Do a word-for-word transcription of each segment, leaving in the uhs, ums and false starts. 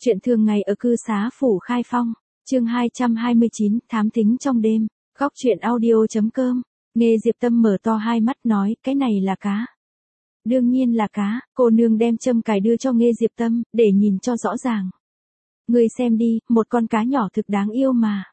Chuyện thường ngày ở cư xá phủ Khai Phong, chương hai trăm hai mươi chín, thám thính trong đêm, góc truyện audio.com. Nghe Diệp Tâm mở to hai mắt nói, cái này là cá. Đương nhiên là cá, cô nương đem châm cài đưa cho Nghe Diệp Tâm, để nhìn cho rõ ràng. Ngươi xem đi, một con cá nhỏ thực đáng yêu mà.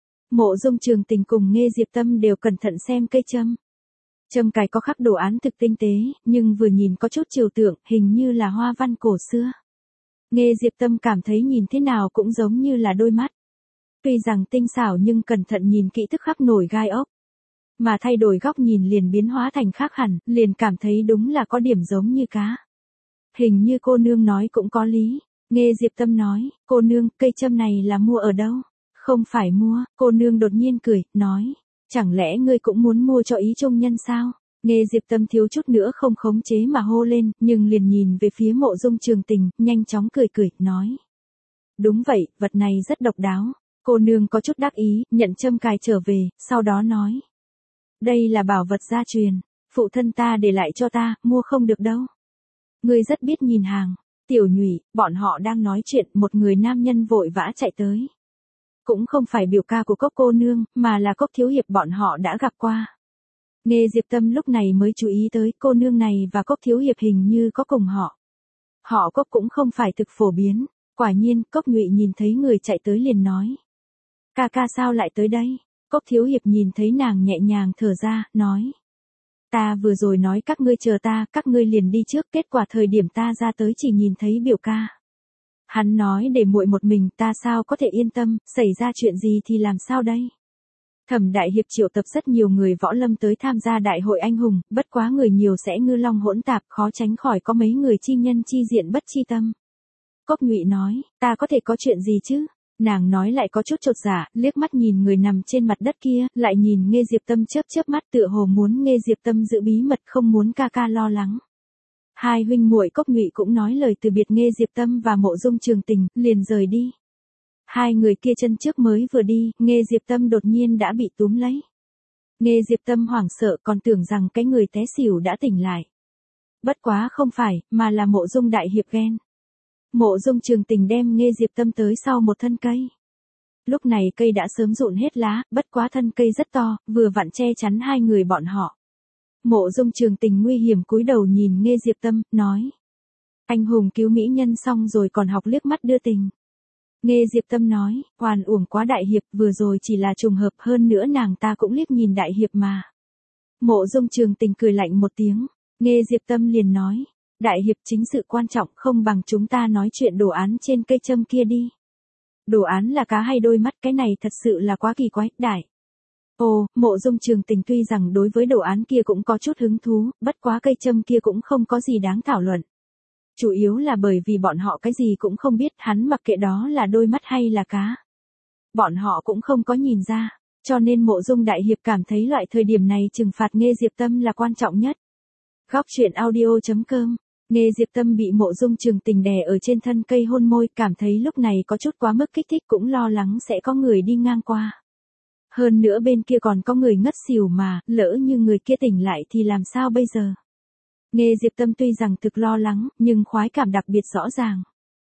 Mộ Dung Trường Tình cùng Nghe Diệp Tâm đều cẩn thận xem cây châm. Châm cài có khắc đồ án thực tinh tế, nhưng vừa nhìn có chút trừu tượng, hình như là hoa văn cổ xưa. Nghe Diệp Tâm cảm thấy nhìn thế nào cũng giống như là đôi mắt. Tuy rằng tinh xảo nhưng cẩn thận nhìn kỹ tức khắc nổi gai ốc. Mà thay đổi góc nhìn liền biến hóa thành khác hẳn, liền cảm thấy đúng là có điểm giống như cá. Hình như cô nương nói cũng có lý. Nghe Diệp Tâm nói, cô nương, cây châm này là mua ở đâu? Không phải mua, cô nương đột nhiên cười, nói, chẳng lẽ ngươi cũng muốn mua cho ý trung nhân sao? Nghe Diệp Tâm thiếu chút nữa không khống chế mà hô lên, nhưng liền nhìn về phía Mộ Dung Trường Tình, nhanh chóng cười cười, nói. Đúng vậy, vật này rất độc đáo. Cô nương có chút đắc ý, nhận châm cài trở về, sau đó nói. Đây là bảo vật gia truyền, phụ thân ta để lại cho ta, mua không được đâu. Ngươi rất biết nhìn hàng. Tiểu Nhụy, bọn họ đang nói chuyện, một người nam nhân vội vã chạy tới. Cũng không phải biểu ca của Cốc cô nương, mà là Cốc thiếu hiệp bọn họ đã gặp qua. Nghe Diệp Tâm lúc này mới chú ý tới cô nương này và Cốc thiếu hiệp hình như có cùng họ. Họ Cốc cũng không phải thực phổ biến. Quả nhiên, Cốc Nhụy nhìn thấy người chạy tới liền nói. Ca ca sao lại tới đây? Cốc thiếu hiệp nhìn thấy nàng nhẹ nhàng thở ra, nói. Ta vừa rồi nói các ngươi chờ ta, các ngươi liền đi trước, kết quả thời điểm ta ra tới chỉ nhìn thấy biểu ca. Hắn nói để muội một mình, ta sao có thể yên tâm, xảy ra chuyện gì thì làm sao đây? Thẩm đại hiệp triệu tập rất nhiều người võ lâm tới tham gia đại hội anh hùng, bất quá người nhiều sẽ ngư long hỗn tạp, khó tránh khỏi có mấy người chi nhân chi diện bất chi tâm. Cốc Nhụy nói, ta có thể có chuyện gì chứ? Nàng nói lại có chút chột dạ, liếc mắt nhìn người nằm trên mặt đất kia, lại nhìn Nghe Diệp Tâm chớp chớp mắt tựa hồ muốn Nghe Diệp Tâm giữ bí mật không muốn ca ca lo lắng. Hai huynh muội Cốc Nhụy cũng nói lời từ biệt Nghe Diệp Tâm và Mộ Dung Trường Tình, liền rời đi. Hai người kia chân trước mới vừa đi, Nghe Diệp Tâm đột nhiên đã bị túm lấy. Nghe Diệp Tâm hoảng sợ còn tưởng rằng cái người té xỉu đã tỉnh lại. Bất quá không phải, mà là Mộ Dung đại hiệp ghen. Mộ Dung Trường Tình đem Nghe Diệp Tâm tới sau một thân cây. Lúc này cây đã sớm rụng hết lá, bất quá thân cây rất to, vừa vặn che chắn hai người bọn họ. Mộ Dung Trường Tình nguy hiểm cúi đầu nhìn Nghe Diệp Tâm, nói. Anh hùng cứu mỹ nhân xong rồi còn học liếc mắt đưa tình. Nghe Diệp Tâm nói, oan uổng quá đại hiệp, vừa rồi chỉ là trùng hợp, hơn nữa nàng ta cũng liếc nhìn đại hiệp mà. Mộ Dung Trường Tình cười lạnh một tiếng, Nghe Diệp Tâm liền nói. Đại hiệp chính sự quan trọng, không bằng chúng ta nói chuyện đồ án trên cây châm kia đi. Đồ án là cá hay đôi mắt, cái này thật sự là quá kỳ quái, đại. Ồ, Mộ Dung Trường Tình tuy rằng đối với đồ án kia cũng có chút hứng thú, bất quá cây châm kia cũng không có gì đáng thảo luận. Chủ yếu là bởi vì bọn họ cái gì cũng không biết, hắn mặc kệ đó là đôi mắt hay là cá. Bọn họ cũng không có nhìn ra, cho nên Mộ Dung đại hiệp cảm thấy loại thời điểm này trừng phạt Nghe Diệp Tâm là quan trọng nhất. Góc truyện audio.com. Nghe Diệp Tâm bị Mộ Dung Trường Tình đè ở trên thân cây hôn môi, cảm thấy lúc này có chút quá mức kích thích, cũng lo lắng sẽ có người đi ngang qua. Hơn nữa bên kia còn có người ngất xỉu mà, lỡ như người kia tỉnh lại thì làm sao bây giờ? Nghe Diệp Tâm tuy rằng thực lo lắng, nhưng khoái cảm đặc biệt rõ ràng.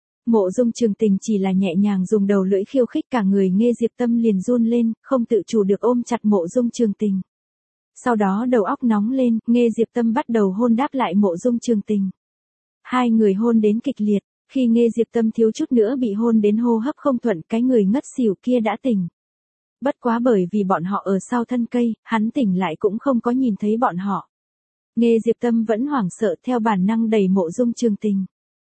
Mộ Dung Trường Tình chỉ là nhẹ nhàng dùng đầu lưỡi khiêu khích cả người, Nghe Diệp Tâm liền run lên, không tự chủ được ôm chặt Mộ Dung Trường Tình. Sau đó đầu óc nóng lên, Nghe Diệp Tâm bắt đầu hôn đáp lại Mộ Dung Trường Tình. Hai người hôn đến kịch liệt, khi Nghe Diệp Tâm thiếu chút nữa bị hôn đến hô hấp không thuận, cái người ngất xỉu kia đã tỉnh. Bất quá bởi vì bọn họ ở sau thân cây, hắn tỉnh lại cũng không có nhìn thấy bọn họ. Nghe Diệp Tâm vẫn hoảng sợ, theo bản năng đẩy Mộ Dung Trường Tình.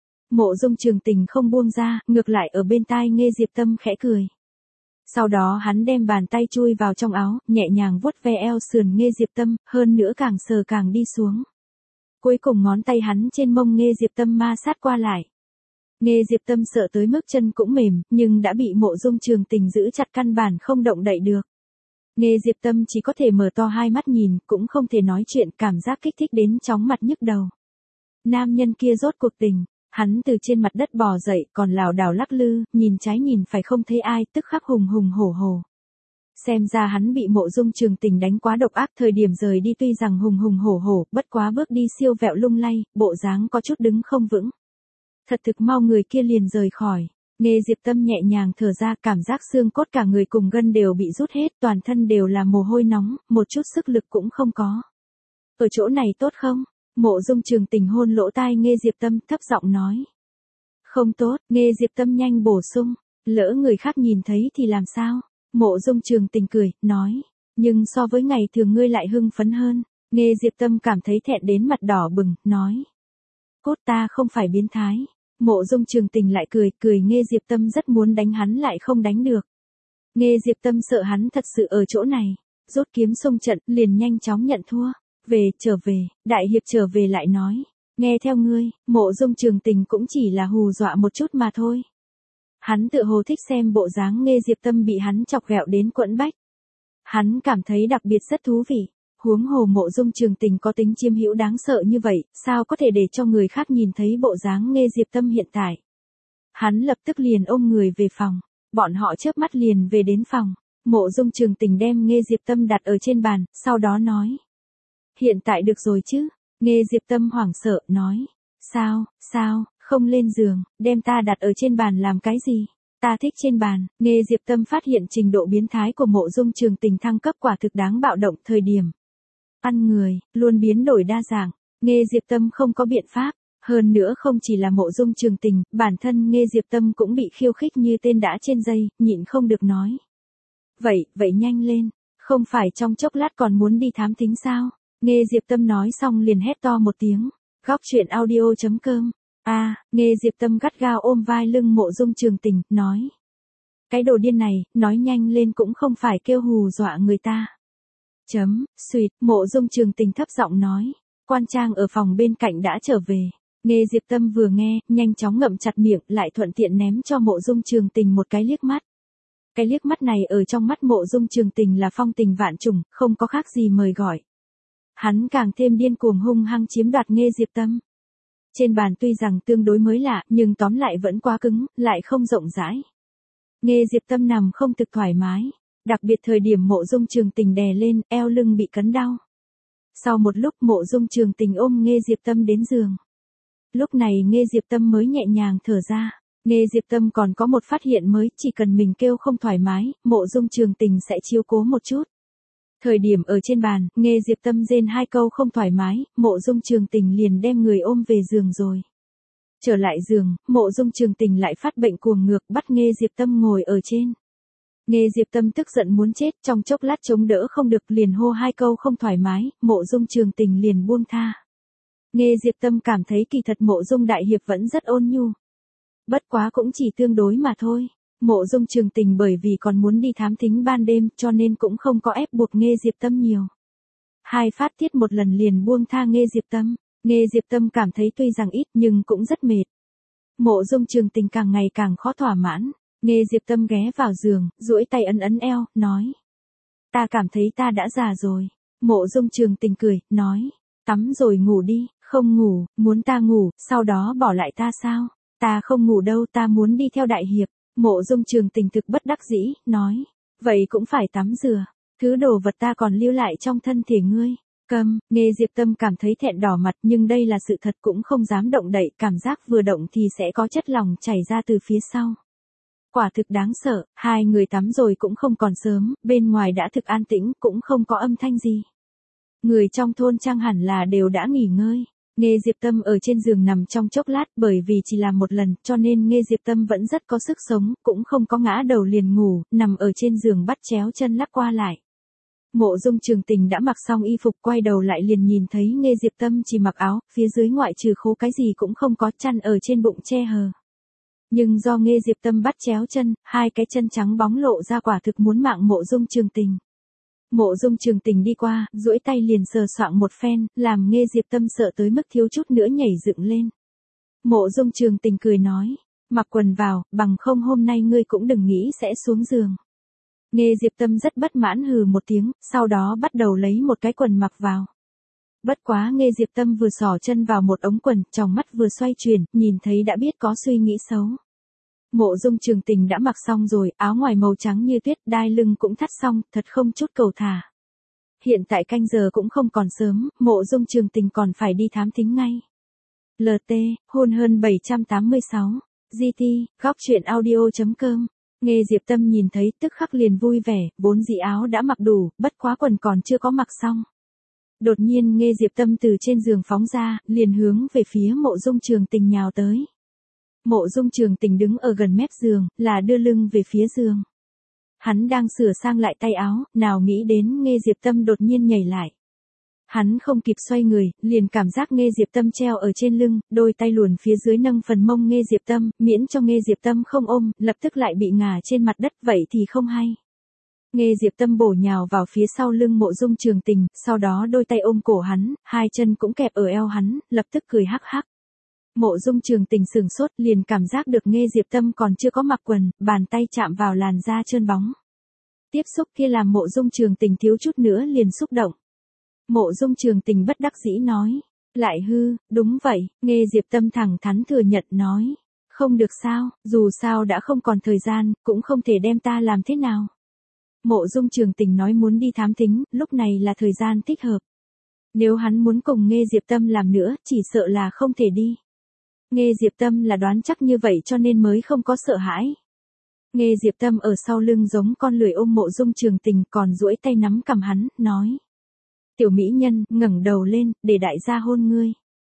Mộ Dung Trường Tình không buông ra, ngược lại ở bên tai Nghe Diệp Tâm khẽ cười. Sau đó hắn đem bàn tay chui vào trong áo, nhẹ nhàng vuốt ve eo sườn Nghe Diệp Tâm, hơn nữa càng sờ càng đi xuống. Cuối cùng ngón tay hắn trên mông Nghe Diệp Tâm ma sát qua lại. Nghe Diệp Tâm sợ tới mức chân cũng mềm, nhưng đã bị Mộ Dung Trường Tình giữ chặt căn bản không động đậy được. Nghe Diệp Tâm chỉ có thể mở to hai mắt nhìn, cũng không thể nói chuyện, cảm giác kích thích đến chóng mặt nhức đầu. Nam nhân kia rốt cuộc tỉnh, hắn từ trên mặt đất bò dậy, còn lảo đảo lắc lư, nhìn trái nhìn phải không thấy ai, tức khắc hùng hùng hổ hổ. Xem ra hắn bị Mộ Dung Trường Tình đánh quá độc ác, thời điểm rời đi tuy rằng hùng hùng hổ hổ, bất quá bước đi siêu vẹo lung lay, bộ dáng có chút đứng không vững. Thật thực mau người kia liền rời khỏi. Nghe Diệp Tâm nhẹ nhàng thở ra, cảm giác xương cốt cả người cùng gân đều bị rút hết, toàn thân đều là mồ hôi nóng, một chút sức lực cũng không có. Ở chỗ này tốt không? Mộ Dung Trường Tình hôn lỗ tai Nghe Diệp Tâm, thấp giọng nói. Không tốt, Nghe Diệp Tâm nhanh bổ sung, lỡ người khác nhìn thấy thì làm sao? Mộ Dung Trường Tình cười, nói, nhưng so với ngày thường ngươi lại hưng phấn hơn. Nghe Diệp Tâm cảm thấy thẹn đến mặt đỏ bừng, nói. Cốt ta không phải biến thái. Mộ Dung Trường Tình lại cười, cười Nghe Diệp Tâm rất muốn đánh hắn lại không đánh được. Nghe Diệp Tâm sợ hắn thật sự ở chỗ này, rút kiếm xông trận, liền nhanh chóng nhận thua. Về, trở về, đại hiệp trở về lại nói. Nghe theo ngươi, Mộ Dung Trường Tình cũng chỉ là hù dọa một chút mà thôi. Hắn tự hồ thích xem bộ dáng Nghe Diệp Tâm bị hắn chọc ghẹo đến quẫn bách. Hắn cảm thấy đặc biệt rất thú vị. Huống hồ Mộ Dung Trường Tình có tính chiêm hữu đáng sợ như vậy, sao có thể để cho người khác nhìn thấy bộ dáng Nghe Diệp Tâm hiện tại. Hắn lập tức liền ôm người về phòng, bọn họ chớp mắt liền về đến phòng. Mộ Dung Trường Tình đem Nghe Diệp Tâm đặt ở trên bàn, sau đó nói. Hiện tại được rồi chứ? Nghe Diệp Tâm hoảng sợ, nói. Sao, sao, không lên giường, đem ta đặt ở trên bàn làm cái gì? Ta thích trên bàn. Nghe Diệp Tâm phát hiện trình độ biến thái của Mộ Dung Trường Tình thăng cấp quả thực đáng bạo động. Thời điểm ăn người, luôn biến đổi đa dạng. Nghe Diệp Tâm không có biện pháp. Hơn nữa không chỉ là Mộ Dung Trường Tình, bản thân Nghe Diệp Tâm cũng bị khiêu khích như tên đã trên dây, nhịn không được nói. Vậy, vậy nhanh lên, không phải trong chốc lát còn muốn đi thám thính sao? Nghe Diệp Tâm nói xong liền hét to một tiếng. Góc truyện audio chấm com. À, Nghe Diệp Tâm gắt gao ôm vai lưng Mộ Dung Trường Tình, nói. Cái đồ điên này, nói nhanh lên cũng không phải kêu hù dọa người ta. Chấm, suyệt, Mộ Dung Trường Tình thấp giọng nói. Quan Trang ở phòng bên cạnh đã trở về. Nghe Diệp Tâm vừa nghe, nhanh chóng ngậm chặt miệng, lại thuận tiện ném cho Mộ Dung Trường Tình một cái liếc mắt. Cái liếc mắt này ở trong mắt Mộ Dung Trường Tình là phong tình vạn trùng, không có khác gì mời gọi. Hắn càng thêm điên cuồng hung hăng chiếm đoạt Nghe Diệp Tâm. Trên bàn tuy rằng tương đối mới lạ, nhưng tóm lại vẫn quá cứng, lại không rộng rãi. Nghe Diệp Tâm nằm không thực thoải mái, đặc biệt thời điểm Mộ Dung Trường Tình đè lên, eo lưng bị cấn đau. Sau một lúc Mộ Dung Trường Tình ôm Nghe Diệp Tâm đến giường. Lúc này Nghe Diệp Tâm mới nhẹ nhàng thở ra. Nghe Diệp Tâm còn có một phát hiện mới, chỉ cần mình kêu không thoải mái, Mộ Dung Trường Tình sẽ chiếu cố một chút. Thời điểm ở trên bàn, Nghe Diệp Tâm rên hai câu không thoải mái, Mộ Dung Trường Tình liền đem người ôm về giường rồi. Trở lại giường, Mộ Dung Trường Tình lại phát bệnh cuồng ngược, bắt Nghe Diệp Tâm ngồi ở trên. Nghe Diệp Tâm tức giận muốn chết, trong chốc lát chống đỡ không được liền hô hai câu không thoải mái, Mộ Dung Trường Tình liền buông tha. Nghe Diệp Tâm cảm thấy kỳ thật Mộ Dung đại hiệp vẫn rất ôn nhu. Bất quá cũng chỉ tương đối mà thôi. Mộ Dung Trường Tình bởi vì còn muốn đi thám thính ban đêm cho nên cũng không có ép buộc Nghe Diệp Tâm nhiều. Hai phát tiết một lần liền buông tha Nghe Diệp Tâm. Nghe Diệp Tâm cảm thấy tuy rằng ít nhưng cũng rất mệt. Mộ Dung Trường Tình càng ngày càng khó thỏa mãn. Nghe Diệp Tâm ghé vào giường, duỗi tay ấn ấn eo, nói. Ta cảm thấy ta đã già rồi. Mộ Dung Trường Tình cười, nói. Tắm rồi ngủ đi, không ngủ, muốn ta ngủ, sau đó bỏ lại ta sao? Ta không ngủ đâu, ta muốn đi theo đại hiệp. Mộ Dung Trường Tình thực bất đắc dĩ, nói. Vậy cũng phải tắm rửa. Thứ đồ vật ta còn lưu lại trong thân thể ngươi. Câm, Nghe Diệp Tâm cảm thấy thẹn đỏ mặt nhưng đây là sự thật cũng không dám động đậy. Cảm giác vừa động thì sẽ có chất lỏng chảy ra từ phía sau. Quả thực đáng sợ, hai người tắm rồi cũng không còn sớm, bên ngoài đã thực an tĩnh, cũng không có âm thanh gì. Người trong thôn trang hẳn là đều đã nghỉ ngơi. Nghe Diệp Tâm ở trên giường nằm trong chốc lát bởi vì chỉ làm một lần cho nên Nghe Diệp Tâm vẫn rất có sức sống, cũng không có ngã đầu liền ngủ, nằm ở trên giường bắt chéo chân lắc qua lại. Mộ Dung Trường Tình đã mặc xong y phục quay đầu lại liền nhìn thấy Nghe Diệp Tâm chỉ mặc áo, phía dưới ngoại trừ khố cái gì cũng không có, chăn ở trên bụng che hờ. Nhưng do Nghe Diệp Tâm bắt chéo chân, hai cái chân trắng bóng lộ ra quả thực muốn mạng Mộ Dung Trường Tình. Mộ Dung Trường Tình đi qua, duỗi tay liền sờ soạng một phen, làm Nghe Diệp Tâm sợ tới mức thiếu chút nữa nhảy dựng lên. Mộ Dung Trường Tình cười nói, mặc quần vào, bằng không hôm nay ngươi cũng đừng nghĩ sẽ xuống giường. Nghe Diệp Tâm rất bất mãn hừ một tiếng, sau đó bắt đầu lấy một cái quần mặc vào. Bất quá Nghe Diệp Tâm vừa xỏ chân vào một ống quần, tròng mắt vừa xoay chuyển, nhìn thấy đã biết có suy nghĩ xấu. Mộ Dung Trường Tình đã mặc xong rồi, áo ngoài màu trắng như tuyết, đai lưng cũng thắt xong, thật không chút cầu thả. Hiện tại canh giờ cũng không còn sớm, Mộ Dung Trường Tình còn phải đi thám thính ngay. lờ tê, hôn hơn bảy trăm tám mươi sáu. giê tê, góc truyện audio chấm com. Nghe Diệp Tâm nhìn thấy tức khắc liền vui vẻ, vốn dĩ áo đã mặc đủ, bất quá quần còn chưa có mặc xong. Đột nhiên Nghe Diệp Tâm từ trên giường phóng ra, liền hướng về phía Mộ Dung Trường Tình nhào tới. Mộ Dung Trường Tình đứng ở gần mép giường, là đưa lưng về phía giường. Hắn đang sửa sang lại tay áo, nào nghĩ đến Nghe Diệp Tâm đột nhiên nhảy lại. Hắn không kịp xoay người, liền cảm giác Nghe Diệp Tâm treo ở trên lưng, đôi tay luồn phía dưới nâng phần mông Nghe Diệp Tâm, miễn cho Nghe Diệp Tâm không ôm, lập tức lại bị ngả trên mặt đất, vậy thì không hay. Nghe Diệp Tâm bổ nhào vào phía sau lưng Mộ Dung Trường Tình, sau đó đôi tay ôm cổ hắn, hai chân cũng kẹp ở eo hắn, lập tức cười hắc hắc. Mộ Dung Trường Tình sừng sốt, liền cảm giác được Nghe Diệp Tâm còn chưa có mặc quần, bàn tay chạm vào làn da trơn bóng. Tiếp xúc kia làm Mộ Dung Trường Tình thiếu chút nữa liền xúc động. Mộ Dung Trường Tình bất đắc dĩ nói, lại hư, đúng vậy. Nghe Diệp Tâm thẳng thắn thừa nhận nói, không được sao, dù sao đã không còn thời gian, cũng không thể đem ta làm thế nào. Mộ Dung Trường Tình nói muốn đi thám thính, lúc này là thời gian thích hợp. Nếu hắn muốn cùng Nghe Diệp Tâm làm nữa, chỉ sợ là không thể đi. Nghe Diệp Tâm là đoán chắc như vậy cho nên mới không có sợ hãi. Nghe Diệp Tâm ở sau lưng giống con lười ôm Mộ Dung Trường Tình, còn duỗi tay nắm cằm hắn, nói. Tiểu mỹ nhân, ngẩng đầu lên, để đại gia hôn ngươi.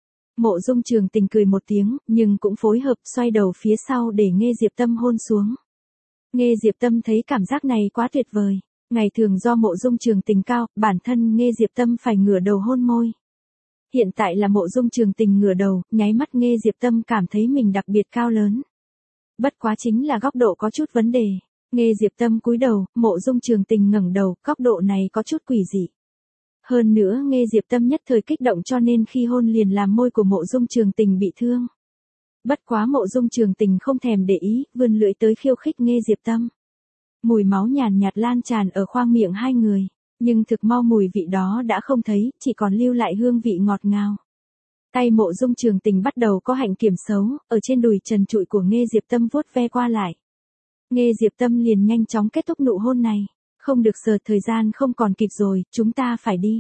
Mộ Dung Trường Tình cười một tiếng, nhưng cũng phối hợp xoay đầu phía sau để Nghe Diệp Tâm hôn xuống. Nghe Diệp Tâm thấy cảm giác này quá tuyệt vời. Ngày thường do Mộ Dung Trường Tình cao, bản thân Nghe Diệp Tâm phải ngửa đầu hôn môi. Hiện tại là Mộ Dung Trường Tình ngửa đầu, nháy mắt Nghe Diệp Tâm cảm thấy mình đặc biệt cao lớn. Bất quá chính là góc độ có chút vấn đề. Nghe Diệp Tâm cúi đầu, Mộ Dung Trường Tình ngẩng đầu, góc độ này có chút quỷ dị. Hơn nữa Nghe Diệp Tâm nhất thời kích động cho nên khi hôn liền làm môi của Mộ Dung Trường Tình bị thương. Bất quá Mộ Dung Trường Tình không thèm để ý, vươn lưỡi tới khiêu khích Nghe Diệp Tâm. Mùi máu nhàn nhạt lan tràn ở khoang miệng hai người, nhưng thực mau mùi vị đó đã không thấy, chỉ còn lưu lại hương vị ngọt ngào. Tay Mộ Dung Trường Tình bắt đầu có hạnh kiểm xấu, ở trên đùi trần trụi của Nghe Diệp Tâm vuốt ve qua lại. Nghe Diệp Tâm liền nhanh chóng kết thúc nụ hôn này. Không được giờ, thời gian không còn kịp rồi, chúng ta phải đi.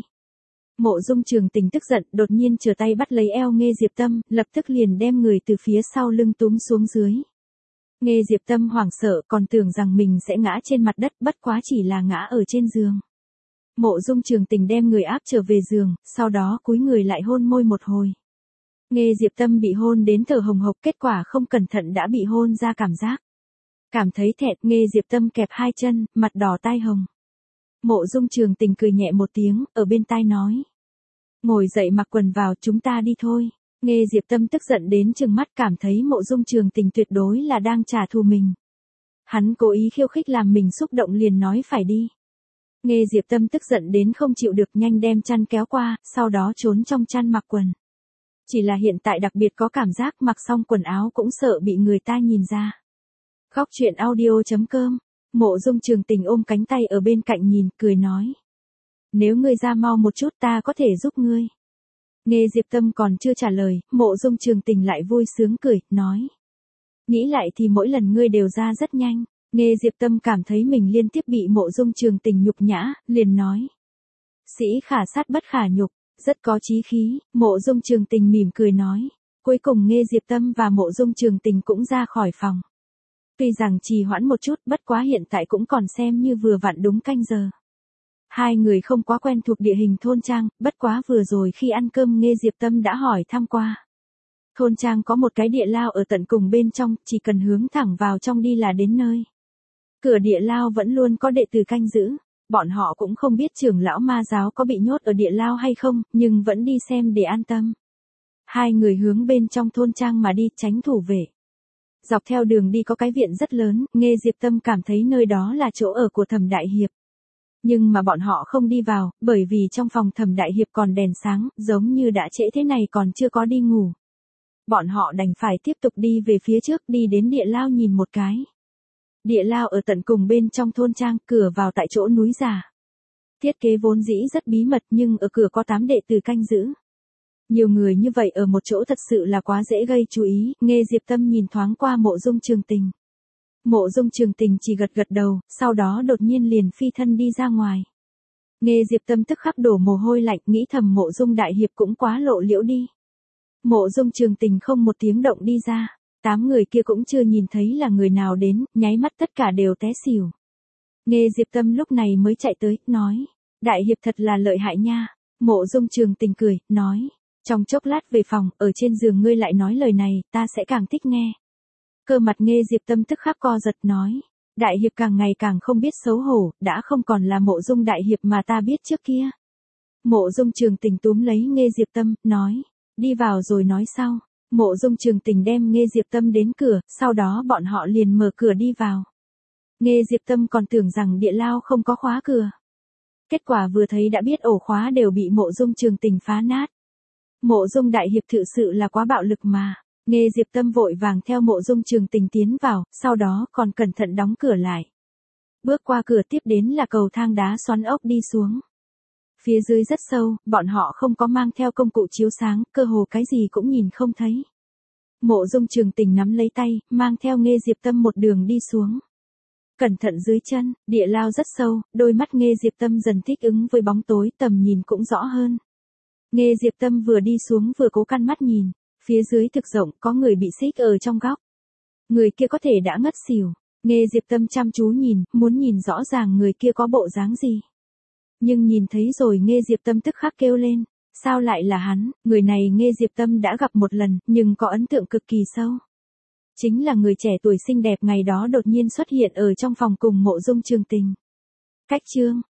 Mộ Dung Trường Tình tức giận, đột nhiên trở tay bắt lấy eo Nghe Diệp Tâm, lập tức liền đem người từ phía sau lưng túm xuống dưới. Nghe Diệp Tâm hoảng sợ, còn tưởng rằng mình sẽ ngã trên mặt đất, bất quá chỉ là ngã ở trên giường. Mộ Dung Trường Tình đem người áp trở về giường, sau đó cúi người lại hôn môi một hồi. Nghe Diệp Tâm bị hôn đến thở hồng hộc, kết quả không cẩn thận đã bị hôn ra cảm giác. Cảm thấy thẹn, Nghe Diệp Tâm kẹp hai chân, mặt đỏ tai hồng. Mộ Dung Trường Tình cười nhẹ một tiếng, ở bên tai nói. Ngồi dậy mặc quần vào, chúng ta đi thôi. Nghe Diệp Tâm tức giận đến trừng mắt, cảm thấy Mộ Dung Trường Tình tuyệt đối là đang trả thù mình. Hắn cố ý khiêu khích làm mình xúc động liền nói phải đi. Nghe Diệp Tâm tức giận đến không chịu được, nhanh đem chăn kéo qua, sau đó trốn trong chăn mặc quần. Chỉ là hiện tại đặc biệt có cảm giác mặc xong quần áo cũng sợ bị người ta nhìn ra. Góc truyện audio chấm com. Mộ Dung Trường Tình ôm cánh tay ở bên cạnh nhìn, cười nói. Nếu ngươi ra mau một chút ta có thể giúp ngươi. Nghe Diệp Tâm còn chưa trả lời, Mộ Dung Trường Tình lại vui sướng cười, nói. Nghĩ lại thì mỗi lần ngươi đều ra rất nhanh. Nghe Diệp Tâm cảm thấy mình liên tiếp bị Mộ Dung Trường Tình nhục nhã, liền nói. Sĩ khả sát bất khả nhục, rất có chí khí. Mộ Dung Trường Tình mỉm cười nói. Cuối cùng Nghe Diệp Tâm và Mộ Dung Trường Tình cũng ra khỏi phòng. Tuy rằng trì hoãn một chút, bất quá hiện tại cũng còn xem như vừa vặn đúng canh giờ. Hai người không quá quen thuộc địa hình thôn trang, bất quá vừa rồi khi ăn cơm Nghe Diệp Tâm đã hỏi thăm qua. Thôn trang có một cái địa lao ở tận cùng bên trong, chỉ cần hướng thẳng vào trong đi là đến nơi. Cửa địa lao vẫn luôn có đệ tử canh giữ, bọn họ cũng không biết trưởng lão ma giáo có bị nhốt ở địa lao hay không, nhưng vẫn đi xem để an tâm. Hai người hướng bên trong thôn trang mà đi, tránh thủ vệ. Dọc theo đường đi có cái viện rất lớn, Nghe Diệp Tâm cảm thấy nơi đó là chỗ ở của Thẩm Đại Hiệp. Nhưng mà bọn họ không đi vào, bởi vì trong phòng Thẩm Đại Hiệp còn đèn sáng, giống như đã trễ thế này còn chưa có đi ngủ. Bọn họ đành phải tiếp tục đi về phía trước, đi đến địa lao nhìn một cái. Địa lao ở tận cùng bên trong thôn trang, cửa vào tại chỗ núi già. Thiết kế vốn dĩ rất bí mật nhưng ở cửa có tám đệ tử canh giữ. Nhiều người như vậy ở một chỗ thật sự là quá dễ gây chú ý, Nghe Diệp Tâm nhìn thoáng qua Mộ Dung Trường Tình. Mộ Dung Trường Tình chỉ gật gật đầu, sau đó đột nhiên liền phi thân đi ra ngoài. Nghe Diệp Tâm tức khắc đổ mồ hôi lạnh, nghĩ thầm Mộ Dung Đại Hiệp cũng quá lộ liễu đi. Mộ Dung Trường Tình không một tiếng động đi ra, Tám người kia cũng chưa nhìn thấy là người nào đến, nháy mắt tất cả đều té xỉu. Nghe Diệp Tâm lúc này mới chạy tới, nói. Đại hiệp thật là lợi hại nha. Mộ Dung Trường Tình cười, nói. Trong chốc lát về phòng, ở trên giường ngươi lại nói lời này, ta sẽ càng thích nghe. Cơ mặt Nghe Diệp Tâm tức khắc co giật nói. Đại hiệp càng ngày càng không biết xấu hổ, đã không còn là Mộ Dung đại hiệp mà ta biết trước kia. Mộ Dung Trường Tình túm lấy Nghe Diệp Tâm, nói. Đi vào rồi nói sau. Mộ Dung Trường Tình đem Nghe Diệp Tâm đến cửa, sau đó bọn họ liền mở cửa đi vào. Nghe Diệp Tâm còn tưởng rằng địa lao không có khóa cửa. Kết quả vừa thấy đã biết ổ khóa đều bị Mộ Dung Trường Tình phá nát. Mộ Dung đại hiệp thực sự là quá bạo lực mà. Nghe Diệp Tâm vội vàng theo Mộ Dung Trường Tình tiến vào, sau đó còn cẩn thận đóng cửa lại. Bước qua cửa tiếp đến là cầu thang đá xoắn ốc đi xuống. Phía dưới rất sâu, bọn họ không có mang theo công cụ chiếu sáng, cơ hồ cái gì cũng nhìn không thấy. Mộ Dung Trường Tình nắm lấy tay, mang theo Nghe Diệp Tâm một đường đi xuống. Cẩn thận dưới chân, địa lao rất sâu, đôi mắt Nghe Diệp Tâm dần thích ứng với bóng tối, tầm nhìn cũng rõ hơn. Nghe Diệp Tâm vừa đi xuống vừa cố căn mắt nhìn, phía dưới thực rộng có người bị xích ở trong góc. Người kia có thể đã ngất xỉu. Nghe Diệp Tâm chăm chú nhìn, muốn nhìn rõ ràng người kia có bộ dáng gì. Nhưng nhìn thấy rồi Nghe Diệp Tâm tức khắc kêu lên. Sao lại là hắn? Người này Nghe Diệp Tâm đã gặp một lần, nhưng có ấn tượng cực kỳ sâu. Chính là người trẻ tuổi xinh đẹp ngày đó đột nhiên xuất hiện ở trong phòng cùng Mộ Dung Trường Tình. Cách chương